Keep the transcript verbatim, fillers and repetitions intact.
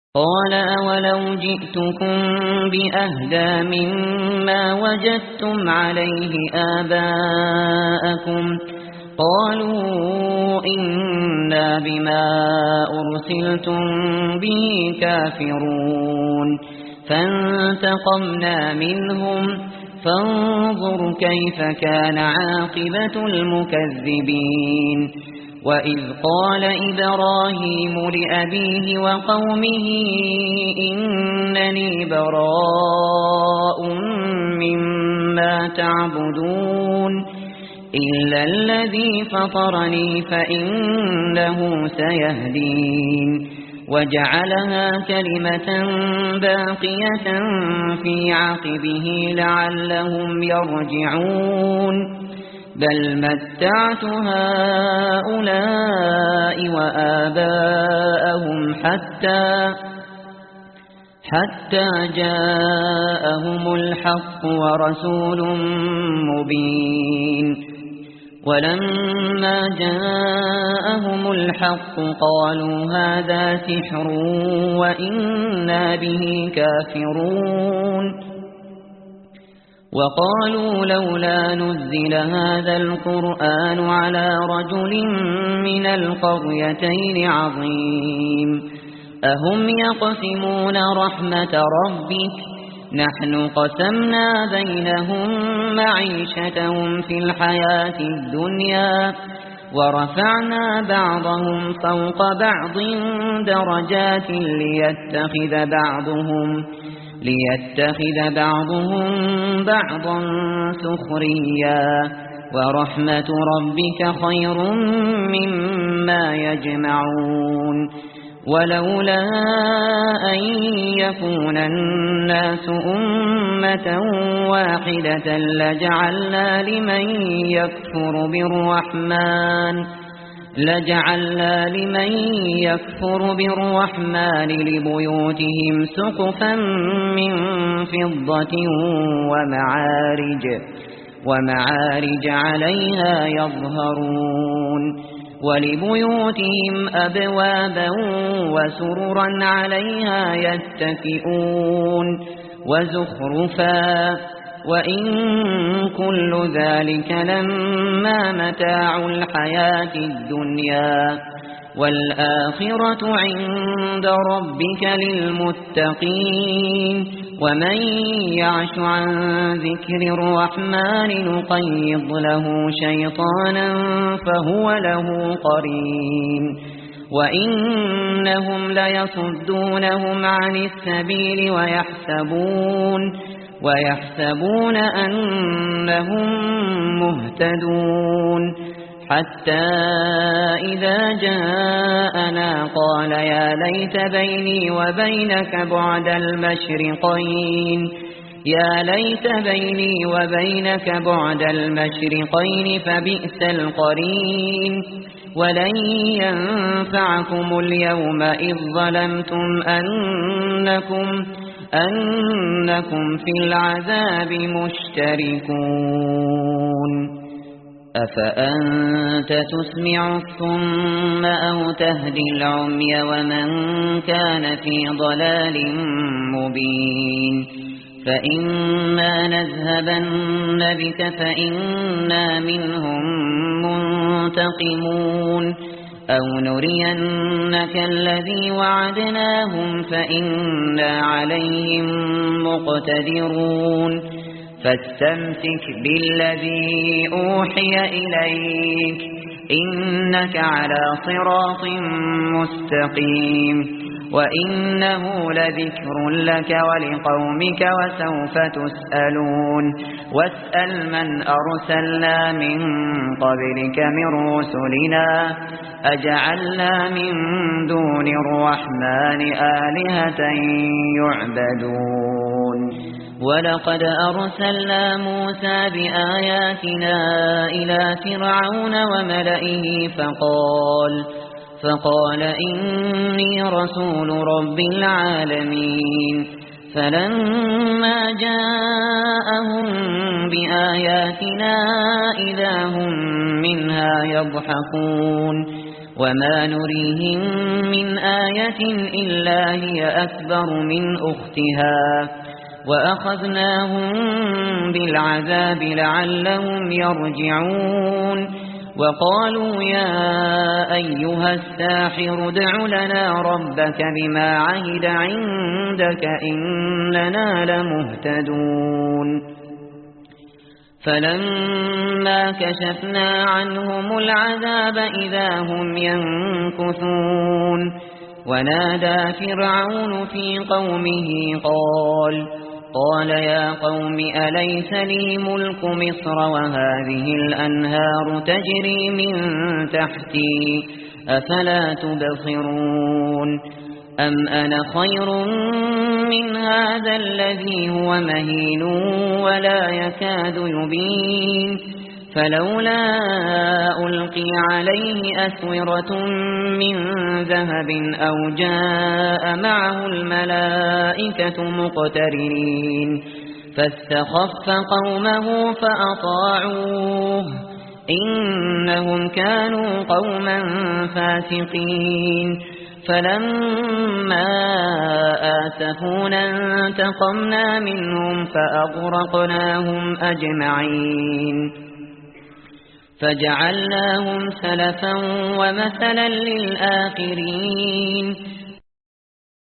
قال أولو جئتكم بأهدى مما وجدتم عليه آباءكم قالوا إنا بما أرسلتم به كافرون فانتقمنا منهم فانظر كيف كان عاقبة المكذبين وإذ قال إبراهيم لأبيه وقومه إنني براء مما تعبدون إلا الذي فطرني فإنه سيهدين وجعلها كلمة باقية في عقبه لعلهم يرجعون بل متعت هؤلاء وآباءهم حتى حتى جاءهم الحق ورسول مبين ولما جاءهم الحق قالوا هذا سحر وإنا به كافرون وقالوا لولا نزل هذا القرآن على رجل من القريتين عظيم أهم يقسمون رحمة ربك نحن قسمنا بينهم معيشتهم في الحياة الدنيا ورفعنا بعضهم فوق بعض درجات ليتخذ بعضهم ليتخذ بعضهم بعضا سخريا ورحمة ربك خير مما يجمعون ولولا أن يكون الناس أمة واحدة لجعلنا لمن يكفر بالرحمن لجعلنا لمن يكفر بالرحمن لبيوتهم سقفا من فضة ومعارج ومعارج عليها يظهرون ولبيوتهم أبوابا وسررا عليها يتكئون وزخرفا وإن كل ذلك لما متاع الحياة الدنيا والآخرة عند ربك للمتقين ومن يعش عن ذكر الرحمن نقيض له شيطانا فهو له قرين وإنهم ليصدونهم عن السبيل ويحسبون ويحسبون أنهم مهتدون حتى إذا جاءنا قال يا ليت بيني وبينك بعد المشرقين يا ليت بيني وبينك بعد المشرقين فبئس القرين ولن ينفعكم اليوم إذ ظلمتم أنكم أنكم في العذاب مشتركون أفأنت تسمع الصم أو تهدي العمي ومن كان في ضلال مبين فإما نذهبن بك فإنا منهم منتقمون أو نرينك الذي وعدناهم فإنا عليهم مقتدرون فاستمسك بالذي أوحي إليك إنك على صراط مستقيم وإنه لذكر لك ولقومك وسوف تسألون واسأل من أرسلنا من قبلك من رسلنا أجعلنا من دون الرحمن آلهة يعبدون ولقد أرسلنا موسى بآياتنا إلى فرعون وملئه فقال فقال إني رسول رب العالمين فلما جاءهم بآياتنا إذا هم منها يضحكون وما نريهم من آية إلا هي أكبر من أختها وأخذناهم بالعذاب لعلهم يرجعون وقالوا يا أيها الساحر ادع لنا ربك بما عهد عندك إننا لمهتدون فلما كشفنا عنهم العذاب إذا هم ينكثون ونادى فرعون في قومه قال قال يا قوم أليس لي ملك مصر وهذه الأنهار تجري من تحتي أفلا تبصرون أم أنا خير من هذا الذي هو مهين ولا يكاد يبين فلولا ألقي عليه أسورة من ذهب أو جاء معه الملائكة مقترنين فاستخف قومه فأطاعوه إنهم كانوا قوما فاسقين فلما آسفونا انتقمنا منهم فأغرقناهم أجمعين فجعلناهم سلفا ومثلا للآخرين